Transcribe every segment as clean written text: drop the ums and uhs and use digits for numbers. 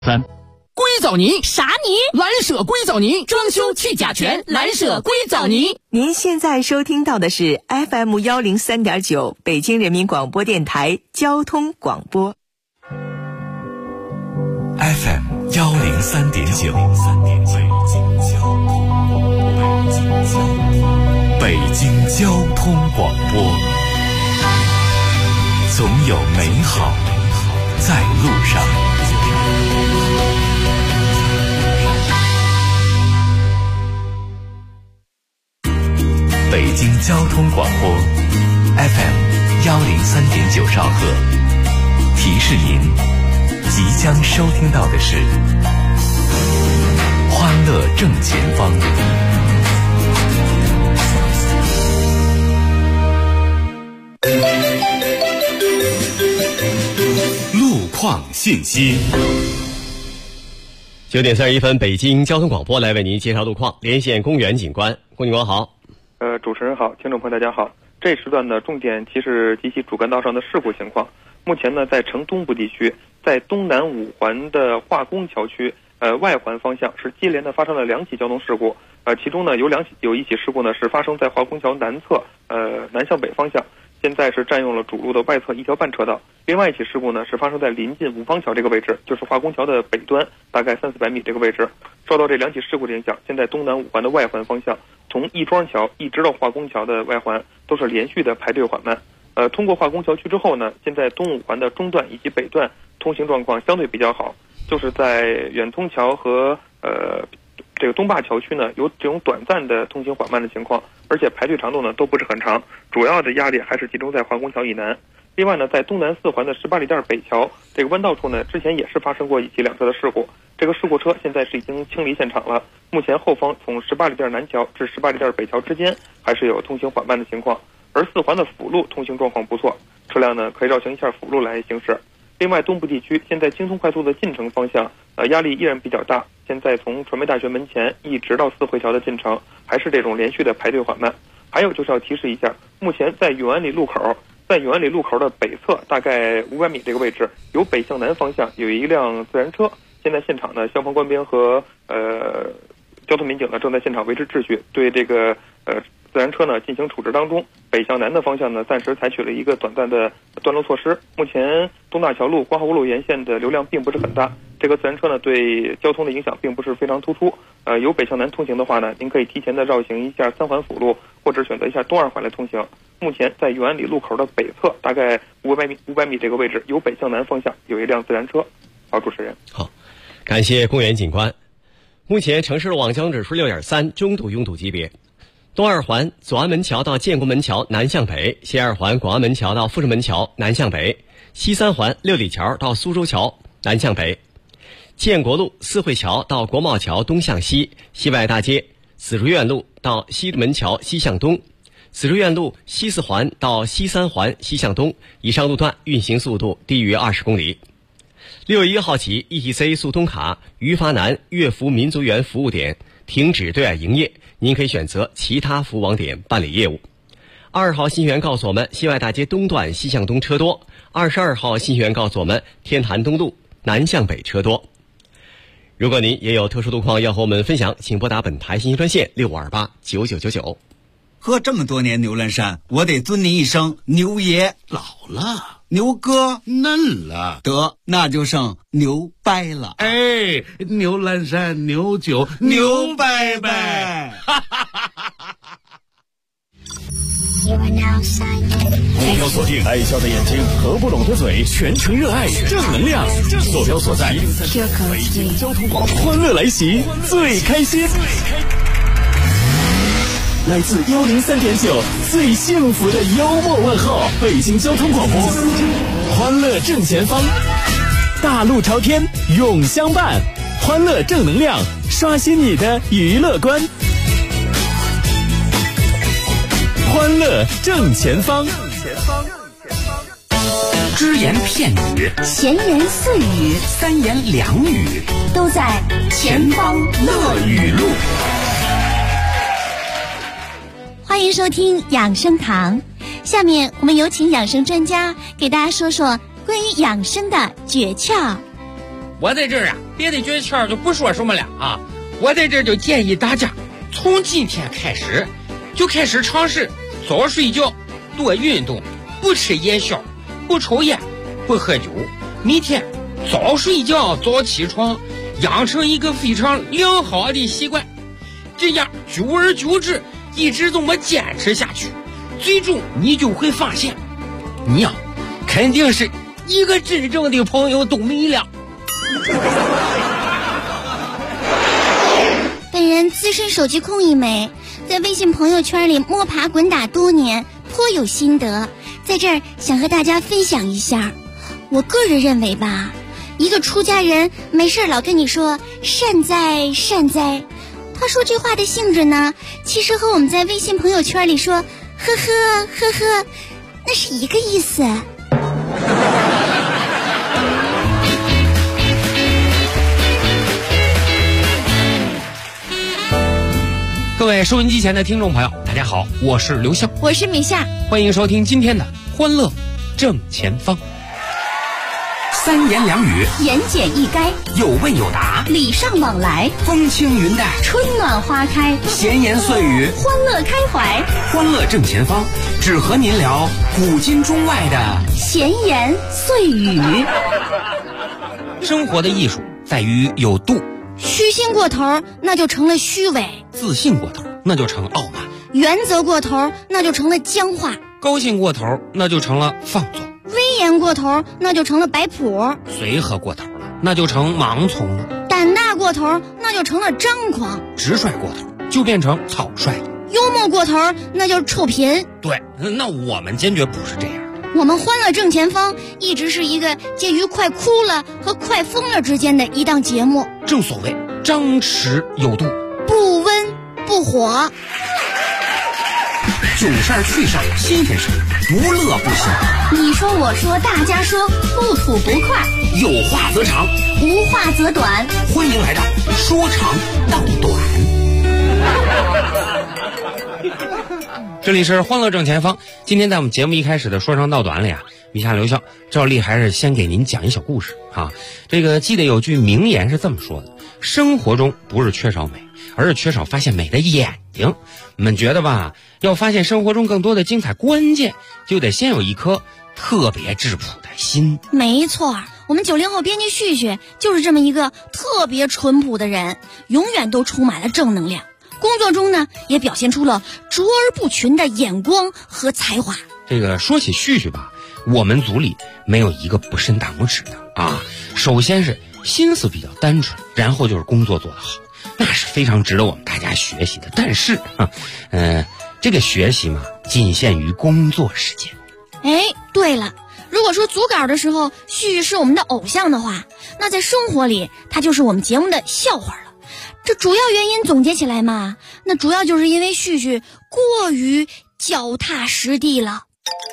3硅藻泥。 啥泥？ 蓝舍硅藻泥，装修去甲醛，蓝舍硅藻泥。 您现在收听到的是 FM 103.9北京人民广播电台交通广播。 FM 103.9，北京交通广播，总有美好在路上。北京交通广播 FM 103.9兆赫，提示您即将收听到的是欢乐正前方。路况信息。 9点31分，北京交通广播来为您介绍路况，连线公园警官。龚警官好。 主持人好，听众朋友大家好。这时段的重点提示及其主干道上的事故情况。目前呢，在城东部地区，在东南五环的化工桥区外环方向是接连的发生了2起交通事故。其中呢有一起事故呢是发生在化工桥南侧南向北方向，现在是占用了主路的外侧1条半车道。另外一起事故呢是发生在临近五方桥这个位置，就是化工桥的北端大概300-400米这个位置。受到这2起事故的影响，现在东南五环的外环方向从亦庄桥一直到化工桥的外环都是连续的排队缓慢。通过化工桥区之后呢，现在东五环的中段以及北段通行状况相对比较好，就是在远通桥和这个东坝桥区呢有这种短暂的通行缓慢的情况，而且排队长度呢都不是很长，主要的压力还是集中在化工桥以南。另外呢，在东南4环的18里店北桥这个弯道处呢，之前也是发生过一起2车的事故，这个事故车现在是已经清离现场了。目前后方从18里店南桥至18里店北桥之间还是有通行缓慢的情况，而4环的辅路通行状况不错，车辆呢可以绕行一下辅路来行驶。另外，东部地区现在京通快速的进城方向压力依然比较大，现在从传媒大学门前一直到四惠桥的进城还是这种连续的排队缓慢。还有就是要提示一下，目前在永安里路口的北侧大概500米这个位置，由北向南方向有一辆自然车，现在现场呢消防官兵和交通民警呢正在现场维持秩序，对这个自然车呢进行处置当中。北向南的方向呢暂时采取了一个短暂的断路措施。目前东大桥路、光华湖路沿线的流量并不是很大，这个自然车呢对交通的影响并不是非常突出。由北向南通行的话呢，您可以提前的绕行一下3环辅路，或者选择一下东2环来通行。目前在永安里路口的北侧大概500米这个位置，由北向南方向有一辆自然车。好，主持人。 好，感谢公园警官。目前城市路网交通指数6.3，中度拥堵级别。东2环左安门桥到建国门桥南向北，西2环广安门桥到富士门桥南向北，西3环六里桥到苏州桥南向北，建国路四惠桥到国贸桥东向西，西外大街紫竹院路到西门桥西向东，紫竹院路西4环到西3环西向东，以上路段运行速度低于20公里。6月1号起 ETC 速通卡于发南乐福民族园服务点停止对外营业，您可以选择其他服务网点办理业务。2号信息员告诉我们，西外大街东段西向东车多。22号信息员告诉我们，天坛东路南向北车多。如果您也有特殊路况要和我们分享，请拨打本台信息专线65289999。 喝这么多年牛栏山，我得尊您一声牛爷。 老了， 牛哥嫩了， 得那就剩牛掰了。 哎，牛栏山牛酒牛掰掰。 目标锁定爱笑的眼睛和不拢的嘴，全程热爱正能量。坐标所在北京交通广播，欢乐来袭，最开心。来自103.9最幸福的幽默问候，北京交通广播，欢乐正前方，大路朝天永相伴，欢乐正能量，刷新你的娱乐观，欢乐正前方。 只言片语， 闲言碎语， 三言两语， 都在前方乐语录。欢迎收听养生堂，下面我们有请养生专家给大家说说关于养生的诀窍。 我在这儿啊别的诀窍就不说什么了啊，我在这就建议大家从今天开始就开始尝试早睡觉，多运动，不吃夜宵，不抽烟，不喝酒，每天早睡觉早起床，养成一个非常良好的习惯，这样久而久之一直这么坚持下去，最终你就会发现你呀肯定是一个真正的朋友都没了。 本人资深手机控一枚，在微信朋友圈里摸爬滚打多年，颇有心得，在这儿想和大家分享一下。我个人认为吧，一个出家人没事老跟你说善哉善哉，他说这话的性质呢，其实和我们在微信朋友圈里说呵呵呵呵那是一个意思。 各位收音机前的听众朋友，大家好，我是刘笑， 我是米夏， 欢迎收听今天的欢乐正前方。 三言两语， 言简意赅， 有问有答， 礼尚往来， 风轻云淡， 春暖花开， 闲言碎语， 欢乐开怀。 欢乐正前方，只和您聊古今中外的闲言碎语。 生活的艺术在于有度， 虚心过头那就成了虚伪， 自信过头那就成傲慢， 原则过头那就成了僵化， 高兴过头那就成了放纵， 威严过头那就成了摆谱， 随和过头了那就成盲从了， 胆大过头那就成了张狂， 直率过头就变成草率， 幽默过头那就是臭贫。 对，那我们坚决不是这样。 我们欢乐正前方一直是一个介于快哭了和快疯了之间的一档节目， 正所谓张弛有度， 不温不火， 囧事儿趣事儿新鲜事儿，不乐不行。 你说我说大家说，不吐不快， 有话则长， 无话则短， 欢迎来到说长道短。 这里是欢乐正前方，今天在我们节目一开始的说长道短里啊，米夏刘笑照例还是先给您讲一小故事啊。这个记得有句名言是这么说的：生活中不是缺少美，而是缺少发现美的眼睛。我们觉得吧，要发现生活中更多的精彩，关键就得先有一颗特别质朴的心。 没错，我们90后编辑旭旭就是这么一个特别淳朴的人，永远都充满了正能量，工作中呢也表现出了卓而不群的眼光和才华。 这个说起旭旭吧，我们组里没有一个不伸大拇指的啊。首先是心思比较单纯，然后就是工作做得好，那是非常值得我们大家学习的。但是这个学习嘛，仅限于工作时间。 哎，对了，如果说组稿的时候旭旭是我们的偶像的话，那在生活里他就是我们节目的笑话了。这主要原因总结起来嘛，那主要就是因为旭旭过于脚踏实地了。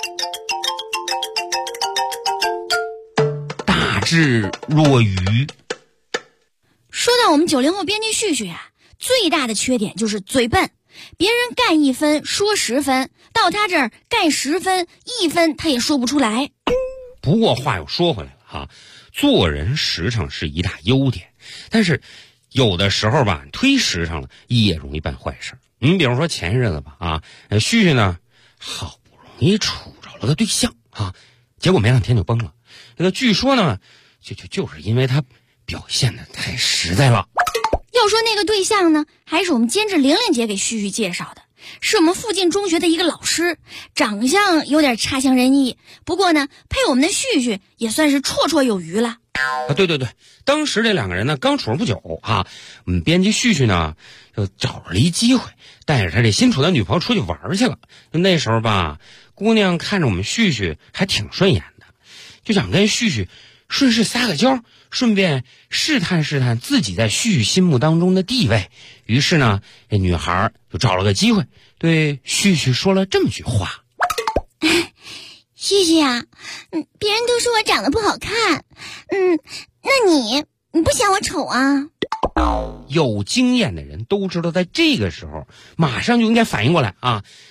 大智若愚。 说到我们90后编辑旭旭啊，最大的缺点就是嘴笨，别人干1分说10分，到他这儿干10分1分他也说不出来。 不过话又说回来了哈，做人实诚是一大优点，但是有的时候吧，忒实诚了也容易办坏事。你比如说前日子吧啊，旭旭呢好不容易处着了个对象啊，结果没2天就崩了。这个据说呢就是因为他表现的太实在了。 要说那个对象呢，还是我们监制玲玲姐给旭旭介绍的，是我们附近中学的一个老师，长相有点差强人意，不过呢配我们的旭旭也算是绰绰有余了啊。对，当时这2个人呢刚处了不久啊，我们编辑旭旭呢就找了一机会，带着他这新处的女朋友出去玩去了。那时候吧，姑娘看着我们旭旭还挺顺眼的，就想跟旭旭顺势撒个娇，顺便试探试探自己在旭旭心目当中的地位。于是呢，这女孩就找了个机会对旭旭说了这么句话： 旭旭啊，别人都说我长得不好看，那你不嫌我丑啊？ 有经验的人都知道，在这个时候马上就应该反应过来啊！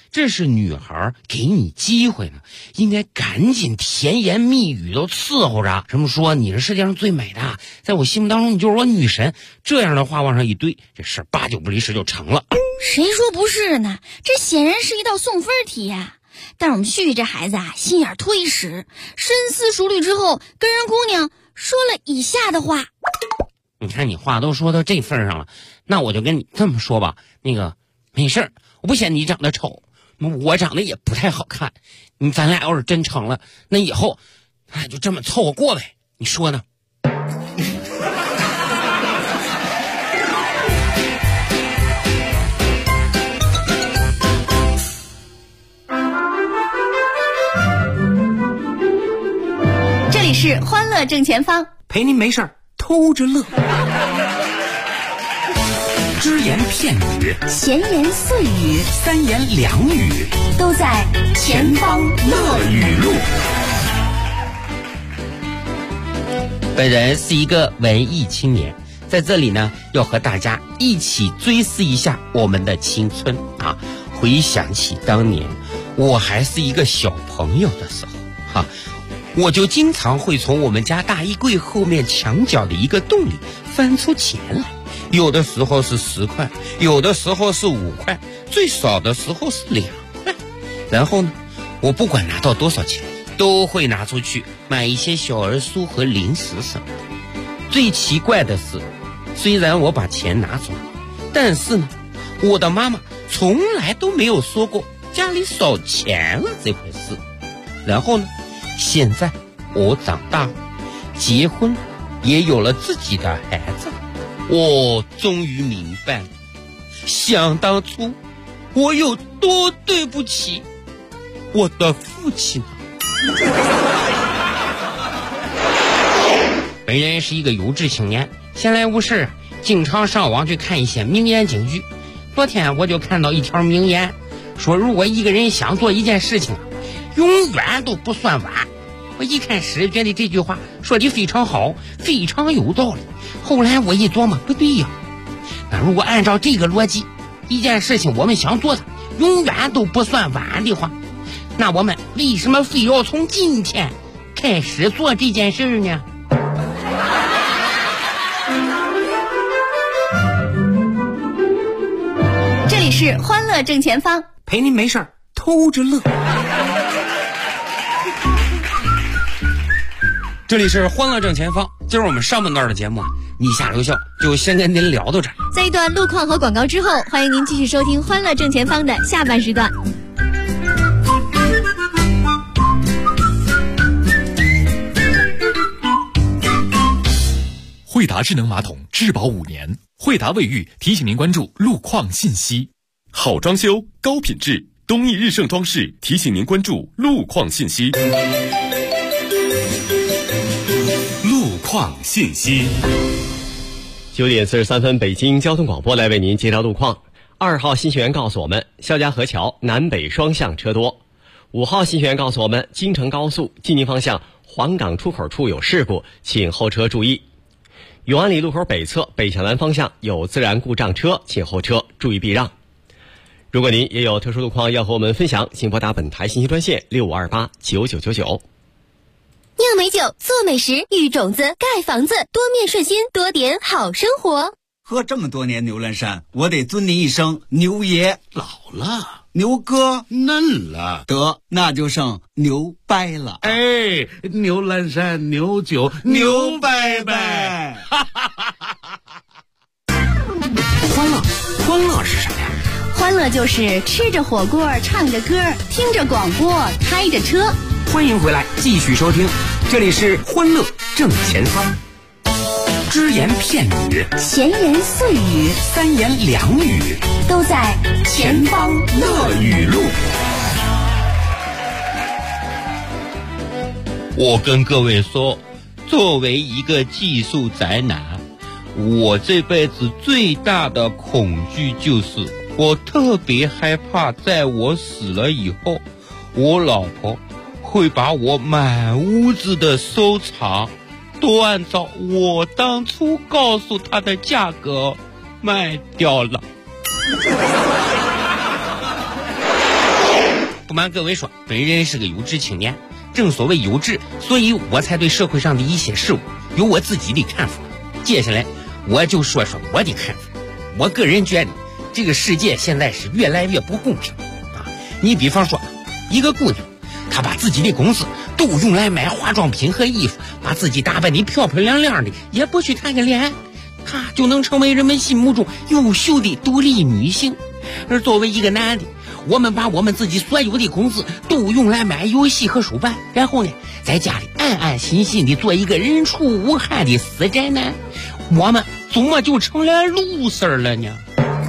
这是女孩给你机会呢，应该赶紧甜言蜜语都伺候着，什么说你是世界上最美的，在我心目当中你就是我女神，这样的话往上一堆，这事8九不离10就成了。 谁说不是呢？这显然是一道送分题呀。但是我们旭旭这孩子啊，心眼忒实，深思熟虑之后，跟人姑娘说了以下的话。 你看你话都说到这份上了，那我就跟你这么说吧，没事儿，我不嫌你长得丑，我长得也不太好看，咱俩要是真成了，那以后就这么凑合过呗，你说呢？ 这里是欢乐正前方， 陪您没事儿偷着乐。只言片语， 闲言碎语， 三言两语， 都在前方乐语录。 本人是一个文艺青年，在这里呢，要和大家一起追思一下我们的青春啊！回想起当年我还是一个小朋友的时候我就经常会从我们家大衣柜后面墙角的一个洞里翻出钱来，有的时候是10块，有的时候是5块，最少的时候是2块。然后呢，我不管拿到多少钱，都会拿出去买一些小儿书和零食什么的。最奇怪的是，虽然我把钱拿走了，但是呢，我的妈妈从来都没有说过家里少钱了这回事。然后呢，现在我长大了，结婚也有了自己的孩子，我终于明白了，想当初我有多对不起我的父亲啊！本人是一个有志青年，闲来无事经常上网去看一些名言警句。昨天我就看到一条名言，说如果一个人想做一件事情，永远都不算晚。我一开始觉得这句话说的非常好，非常有道理。后来我一琢磨，不对呀，那如果按照这个逻辑，一件事情我们想做的永远都不算晚的话，那我们为什么非要从今天开始做这件事呢？ 这里是欢乐正前方， 陪您没事儿偷着乐。 这里是欢乐正前方，今儿我们上半段的节目以下留校就先跟您聊到这儿。 在一段路况和广告之后，欢迎您继续收听欢乐正前方的下半时段。 惠达智能马桶质保5年，惠达卫浴提醒您关注路况信息。好装修高品质，东义日盛装饰提醒您关注路况信息。路况信息。 9点43分，北京交通广播来为您接到路况。2号信息员告诉我们，肖家河桥南北双向车多。5号信息员告诉我们，京承高速进京方向黄岗出口处有事故，请后车注意。永安里路口北侧北向南方向有自然故障车，请后车注意避让。如果您也有特殊路况要和我们分享，请拨打本台信息专线65289999。 酿美酒，做美食，育种子，盖房子，多面顺心，多点好生活。 喝这么多年牛栏山，我得尊您一声牛爷。 老了， 牛哥嫩了， 得那就剩牛掰了。 哎，牛栏山牛酒牛掰掰。 欢乐是什么呀？ 欢乐就是吃着火锅，唱着歌，听着广播，开着车。 欢迎回来，继续收听，这里是欢乐正前方。只言片语， 闲言碎语， 三言两语， 都在前方乐语录。 我跟各位说，作为一个技术宅男，我这辈子最大的恐惧就是我特别害怕在我死了以后，我老婆会把我满屋子的收藏都按照我当初告诉她的价格卖掉了。 不瞒各位说，本人是个有志青年。正所谓有志，所以我才对社会上的一些事物有我自己的看法。接下来我就说说我的看法。我个人觉得这个世界现在是越来越不公平啊！你比方说一个姑娘，她把自己的工资都用来买化妆品和衣服，把自己打扮得漂漂亮亮的，也不去谈个恋爱，她就能成为人们心目中优秀的独立女性。而作为一个男的，我们把我们自己所有的工资都用来买游戏和手办，然后呢，在家里安安心心的做一个人畜无害的死宅男，我们怎么就成了 loser 了呢？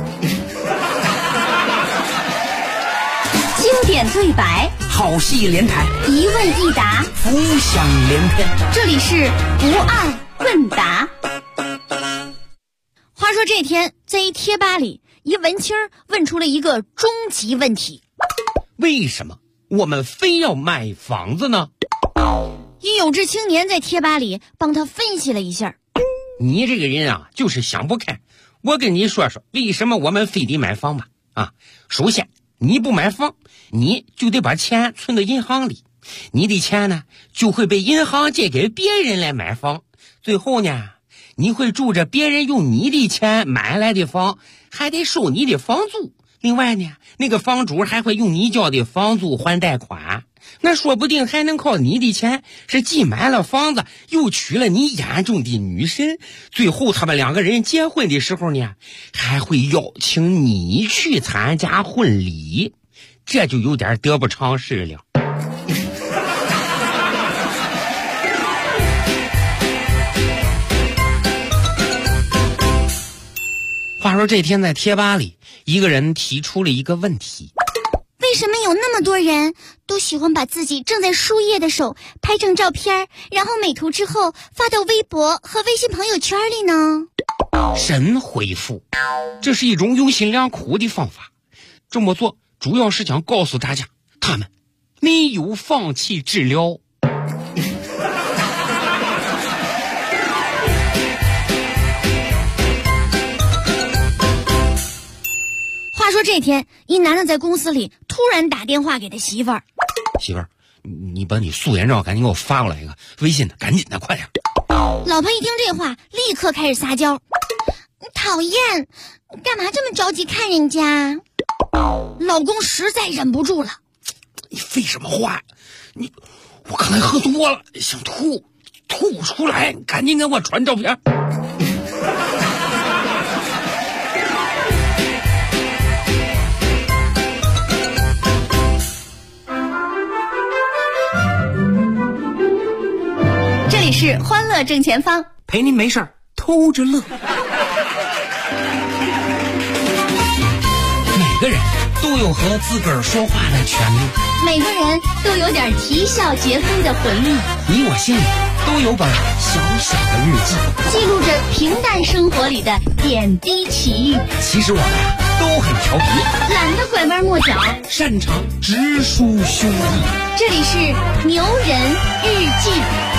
经典对白， 好戏连台， 一问一答， 浮想联翩。 这里是不二问答。 话说这天，在一贴吧里，一文青问出了一个终极问题： 为什么我们非要买房子呢？ 一有志青年在贴吧里帮他分析了一下。 你这个人啊，就是想不开。我跟你说说，为什么我们非得买房吧？啊，首先你不买房，你就得把钱存到银行里，你的钱呢就会被银行借给别人来买房，最后呢，你会住着别人用你的钱买来的房，还得收你的房租。另外呢，那个房主还会用你交的房租还贷款，那说不定还能靠你的钱是既买了房子又娶了你眼中的女神，最后他们两个人结婚的时候呢，还会邀请你去参加婚礼，这就有点得不偿失了。话说这天在贴吧里，一个人提出了一个问题： 为什么有那么多人都喜欢把自己正在输液的手拍成照片，然后美图之后发到微博和微信朋友圈里呢？ 神回复：这是一种用心良苦的方法，这么做主要是想告诉大家，他们没有放弃治疗。 话说这天，一男的在公司里突然打电话给他媳妇儿： 媳妇儿，你把你素颜照赶紧给我发过来一个，微信的，赶紧的，快点。 老婆一听这话，立刻开始撒娇：讨厌，干嘛这么着急看人家？老公实在忍不住了： 你废什么话？我刚才喝多了，想吐不出来，赶紧给我传照片。 这里是欢乐正前方， 陪您没事儿偷着乐。 每个人都有和自个儿说话的权利， 每个人都有点啼笑皆非的回忆， 你我心里都有本小小的日记， 记录着平淡生活里的点滴奇遇。 其实我们呀都很调皮， 懒得拐弯抹角， 擅长直抒胸臆。 这里是牛人日记。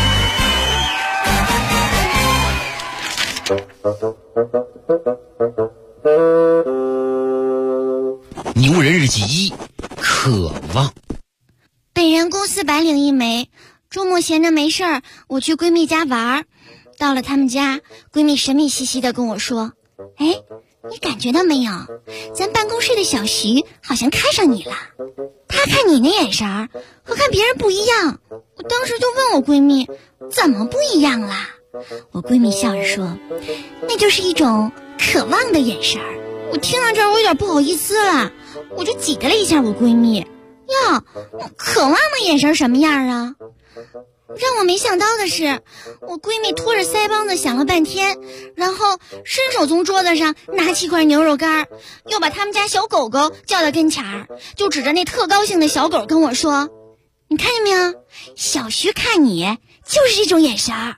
牛人日记1：渴望。 本人公司白领一枚，周末闲着没事儿，我去闺蜜家玩。到了他们家，闺蜜神秘兮兮的跟我说：哎，你感觉到没有，咱办公室的小徐好像看上你了，他看你那眼神儿和看别人不一样。我当时就问我闺蜜，怎么不一样啦？我闺蜜笑着说，那就是一种渴望的眼神儿。我听到这儿，我有点不好意思了，我就挤兑了一下我闺蜜：哟，渴望的眼神什么样啊？让我没想到的是，我闺蜜拖着腮帮子想了半天，然后伸手从桌子上拿起一块牛肉干，又把他们家小狗狗叫到跟前儿，就指着那特高兴的小狗跟我说：你看见没有，小徐看你就是这种眼神儿。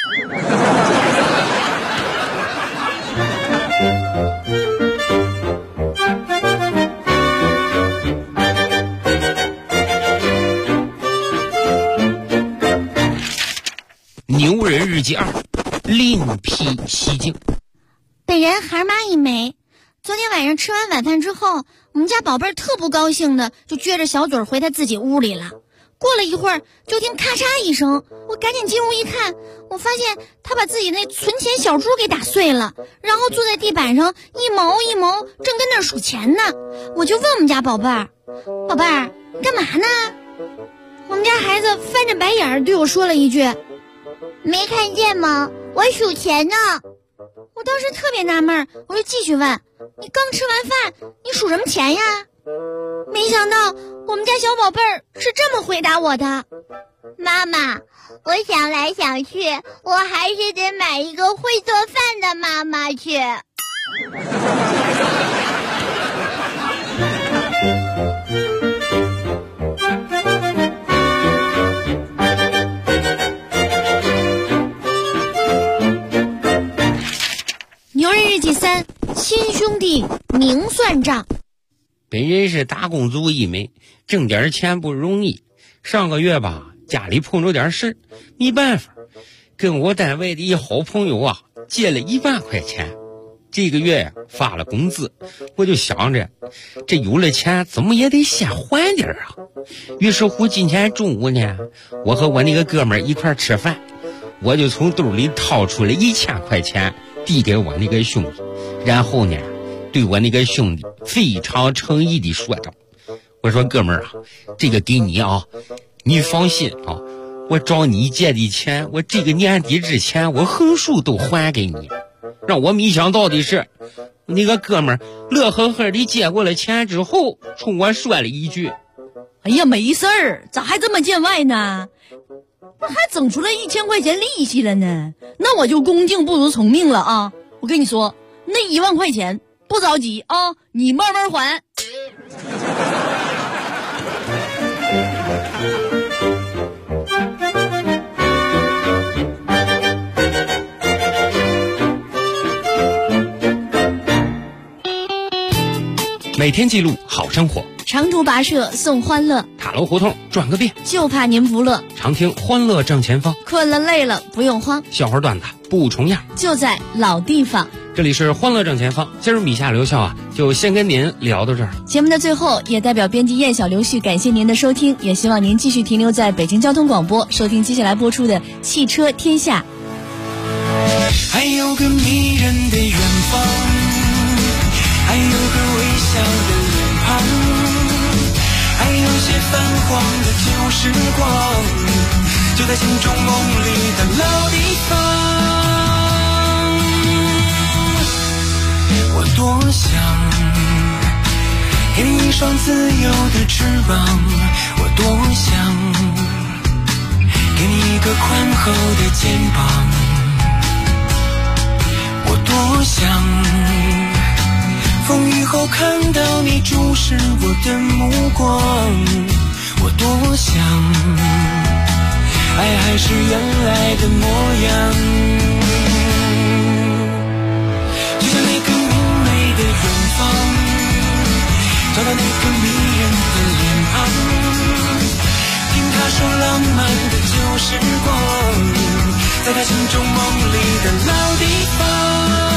牛人日记2：另辟蹊径。 本人孩妈一枚， 昨天晚上吃完晚饭之后，我们家宝贝儿特不高兴的就撅着小嘴回他自己屋里了。过了一会儿，就听咔嚓一声，我赶紧进屋一看，我发现他把自己那存钱小猪给打碎了，然后坐在地板上一毛一毛，正跟那儿数钱呢。我就问我们家宝贝儿：“宝贝儿，你干嘛呢？”我们家孩子翻着白眼儿对我说了一句：“没看见吗？我数钱呢。”我当时特别纳闷，我就继续问：“你刚吃完饭，你数什么钱呀？”没想到我们家小宝贝儿是这么回答我的：“妈妈，我想来想去，我还是得买一个会做饭的妈妈去。”牛人日记3，亲兄弟明算账。 本人是打工族一枚，挣点钱不容易。上个月吧，家里碰着点事，没办法，跟我单位的一好朋友啊借了1万块钱。这个月呀发了工资，我就想着这有了钱怎么也得先还点啊。于是乎今天中午呢，我和我那个哥们儿一块吃饭，我就从兜里掏出了1000块钱递给我那个兄弟，然后呢对我那个兄弟非常诚意地说道：“我说哥们儿啊，这个给你啊，你放心啊，我找你借的钱，我这个年底之前我横竖都还给你。”让我没想到的是，那个哥们儿乐呵呵地接过了钱之后，冲我说了一句：“ 哎呀，没事儿，咋还这么见外呢？那还整出来1000块钱利息了呢？那我就恭敬不如从命了啊！我跟你说，那1万块钱不着急啊，你慢慢还。” 每天记录好生活， 长途跋涉送欢乐， 塔楼胡同转个遍， 就怕您不乐。 常听欢乐正前方， 困了累了不用慌， 笑话段子不重样， 就在老地方。 这里是欢乐正前方，今儿米夏留校啊，就先跟您聊到这儿。 节目的最后，也代表编辑燕小刘旭感谢您的收听，也希望您继续停留在北京交通广播，收听接下来播出的《汽车天下》。 还有个迷人的远方，还有个微笑的脸庞，还有些泛黄的旧时光，就在心中梦里的老地方。我多想给你一双自由的翅膀，我多想给你一个宽厚的肩膀，我多想风雨后看到你注视我的目光，我多想爱还是原来的模样，就像那个明媚的远方，找到那个迷人的脸庞，听他说浪漫的旧时光，在他心中梦里的老地方。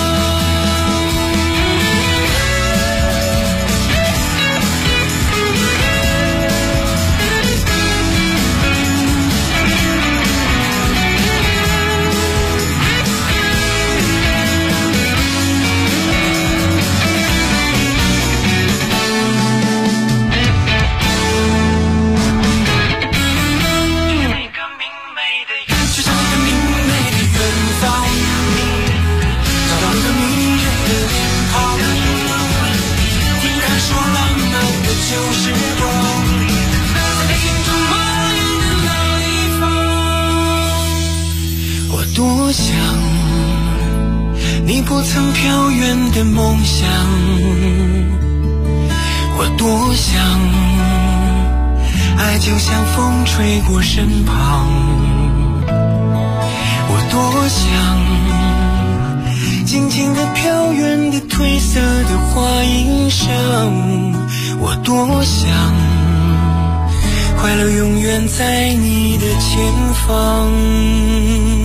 多想你不曾飘远的梦想，我多想爱就像风吹过身旁，我多想静静地飘远的褪色的花衣裳，我多想快乐永远在你的前方。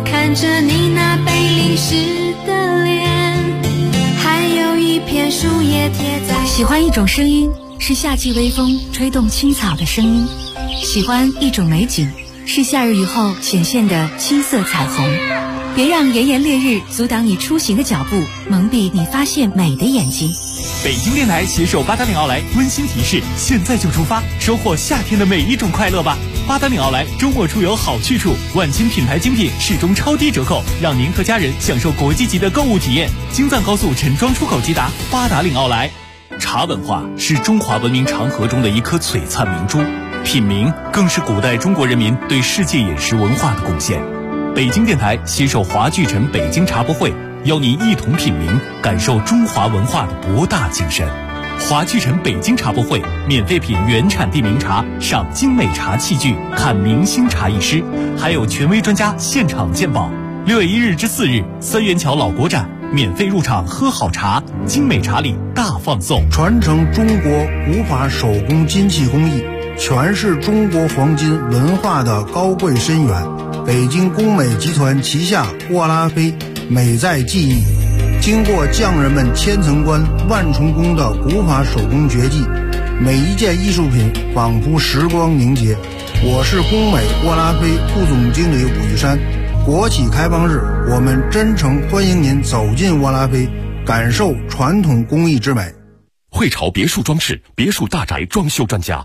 看着你那被淋湿的脸，还有一片树叶贴在。 喜欢一种声音，是夏季微风吹动青草的声音；喜欢一种美景，是夏日雨后显现的七色彩虹。别让炎炎烈日阻挡你出行的脚步，蒙蔽你发现美的眼睛。 北京电台携手八达岭奥莱温馨提示：现在就出发，收获夏天的每一种快乐吧！八达岭奥莱周末出游好去处，万千品牌精品始终超低折扣，让您和家人享受国际级的购物体验。京藏高速陈庄出口即达，八达岭奥莱。茶文化是中华文明长河中的一颗璀璨明珠，品茗更是古代中国人民对世界饮食文化的贡献。北京电台携手华聚城北京茶博会，邀您一同品茗，感受中华文化的博大精深。华聚城北京茶博会，免费品原产地名茶，赏精美茶器具，看明星茶艺师，还有权威专家现场鉴宝。6月1日至4日，三元桥老国展，免费入场喝好茶，精美茶礼大放送。 传承中国古法手工金器工艺，诠释中国黄金文化的高贵深远。北京工美集团旗下沃拉菲美在技艺，经过匠人们千层关万重工的古法手工绝技，每一件艺术品仿佛时光凝结。我是工美沃拉菲副总经理武玉山。国企开放日，我们真诚欢迎您走进沃拉菲，感受传统工艺之美。 汇潮别墅装饰，别墅大宅装修专家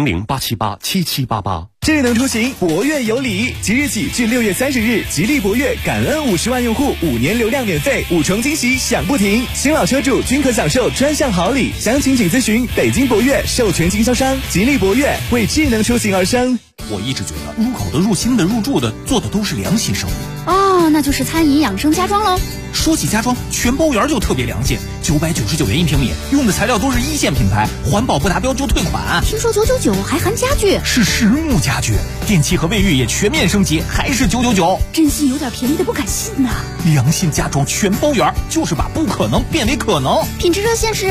，400-878-7788。 智能出行，博越有礼！即日起至6月30日，吉利博越感恩50万用户5年流量免费，5重惊喜享不停，新老车主均可享受专项好礼。详情请咨询北京博越授权经销商吉利博越，为智能出行而生。 我一直觉得入口的、入心的、入住的，做的都是良心生意。 哦，那就是餐饮养生家装喽。 说起家装，全包园就特别良心，999元1平米，用的材料都是1线品牌，环保不达标就退款。 听说999还含家具， 是实木家具，电器和卫浴也全面升级，还是999。 真心有点便宜的不敢信呐。 良心家装全包园，就是把不可能变为可能。 品质热线是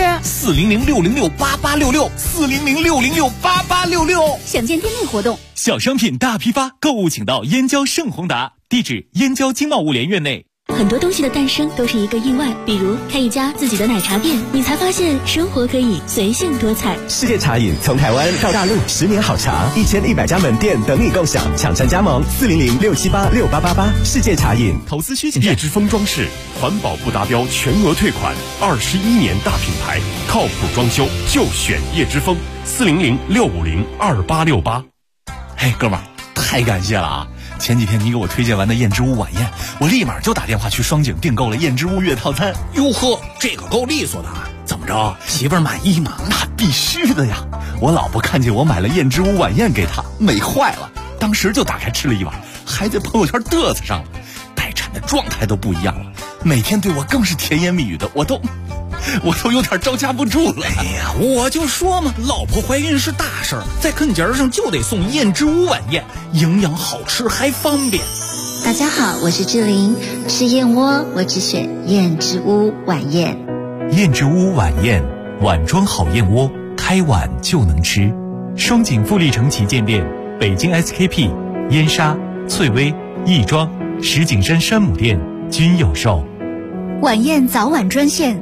400-606-8866，400-606-8866。 详见店内活动。 小商品大批发，购物请到燕郊盛宏达，地址燕郊经贸物联院内。 很多东西的诞生都是一个意外，比如开一家自己的奶茶店，你才发现生活可以随性多彩。 世界茶饮从台湾到大陆，10年好茶，1100家门店等你共享，抢占加盟400-678-6888。世界茶饮， 投资需谨慎。 叶之峰装饰，环保不达标全额退款，21年大品牌，靠谱装修就选叶之峰，400-650-2868。 嘿，哥们儿，太感谢了啊！前几天你给我推荐完的燕之屋晚宴，我立马就打电话去双井订购了燕之屋月套餐。哟呵，这个够利索的，怎么着，媳妇儿满意吗？那必须的呀！我老婆看见我买了燕之屋晚宴给她，美坏了，当时就打开吃了一碗，还在朋友圈嘚瑟上了，待产的状态都不一样了，每天对我更是甜言蜜语的，我都有点招架不住了。哎呀，我就说嘛，老婆怀孕是大事儿，在坑节上就得送燕之屋晚宴，营养好吃还方便。 大家好，我是志玲，吃燕窝我只选燕之屋晚宴。 燕之屋晚宴，碗装好燕窝，开碗就能吃。双井富力城旗舰店、北京 SKP、燕莎、翠微、亦庄、石景山山姆店均有售。 晚宴早晚专线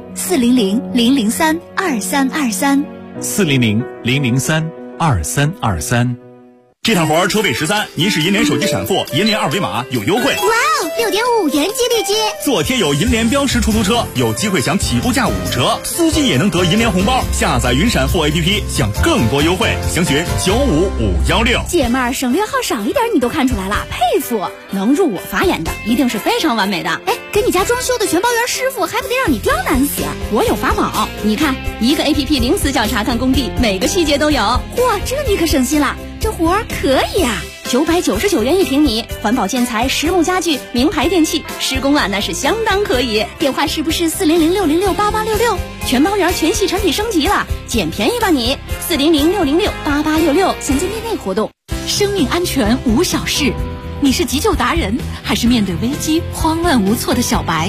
400-003-2323 400-003-2323。 这趟活车北13，您是银联手机闪付，银联二维码有优惠。 哇哦，6.5元激励金！ 做贴有银联标识出租车，有机会享起步价5折，司机也能得银联红包。下载云闪付 APP， 享更多优惠。详询95516。 姐妹儿，省略号少一点你都看出来了，佩服！能入我法眼的，一定是非常完美的。哎，给你家装修的全包圆师傅，还不得让你刁难死？我有法宝，你看，一个 APP 零死角查看工地，每个细节都有。嚯，这你可省心了。这活儿可以呀，999元1平米，环保建材、实木家具、名牌电器，施工啊那是相当可以。电话是不是400-606-8866？全包圆全系产品升级了，捡便宜吧你！400-606-8866，详见店内活动。 生命安全无小事，你是急救达人，还是面对危机慌乱无措的小白？